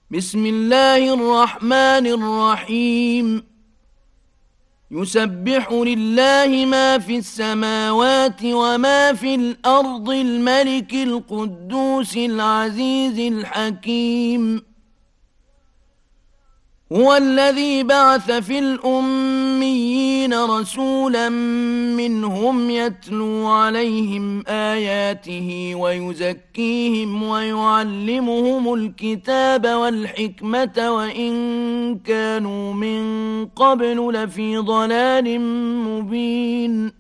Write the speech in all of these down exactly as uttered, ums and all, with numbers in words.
بسم الله الرحمن الرحيم يسبح لله ما في السماوات وما في الأرض الملك القدوس العزيز الحكيم هو الذي بعث في الأميين رسولا منهم يتلو عليهم آياته ويزكيهم ويعلمهم الكتاب والحكمة وإن كانوا من قبل لفي ضلال مبين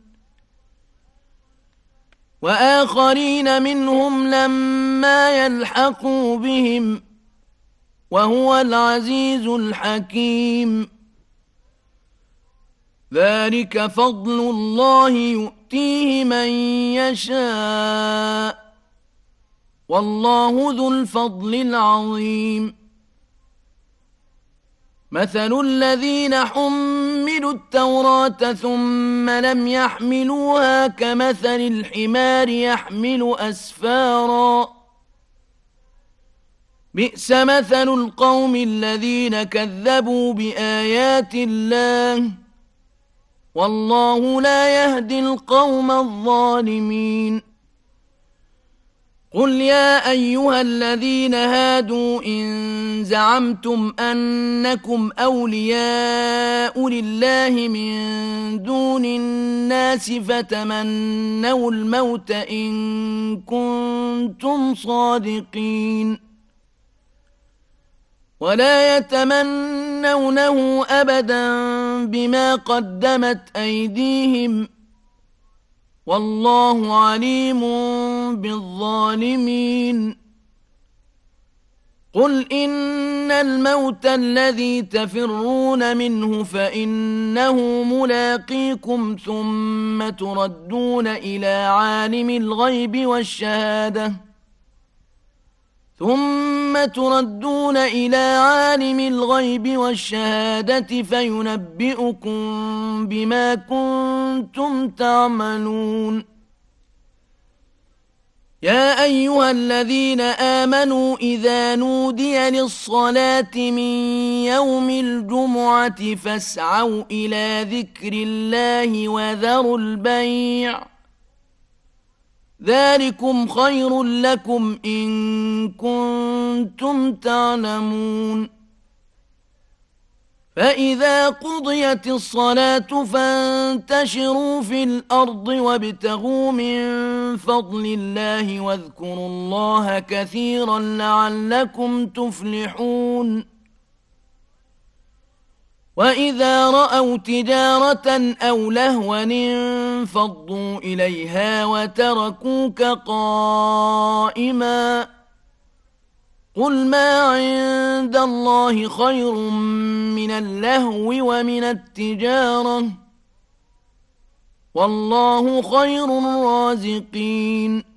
وآخرين منهم لما يلحقوا بهم وهو العزيز الحكيم ذلك فضل الله يؤتيه من يشاء والله ذو الفضل العظيم مثل الذين حملوا التوراة ثم لم يحملوها كمثل الحمار يحمل أسفاراً بئس مثل القوم الذين كذبوا بآيات الله والله لا يهدي القوم الظالمين قل يا أيها الذين هادوا إن زعمتم أنكم أولياء لله من دون الناس فتمنوا الموت إن كنتم صادقين ولا يتمنونه أبدا بما قدمت أيديهم والله عليم بالظالمين قل إن الموت الذي تفرون منه فإنه ملاقيكم ثم تردون إلى عالم الغيب والشهادة ثم تردون إلى عالم الغيب والشهادة فينبئكم بما كنتم تعملون يا أيها الذين آمنوا إذا نودي للصلاة من يوم الجمعة فاسعوا إلى ذكر الله وذروا البيع ذلكم خير لكم إن كنتم تعلمون فإذا قضيت الصلاة فانتشروا في الأرض وابتغوا من فضل الله واذكروا الله كثيرا لعلكم تفلحون وإذا رأوا تجارة أو لهوا انفضوا إليها وتركوك قائما قل ما عند الله خير من اللهو ومن التجارة والله خير الرازقين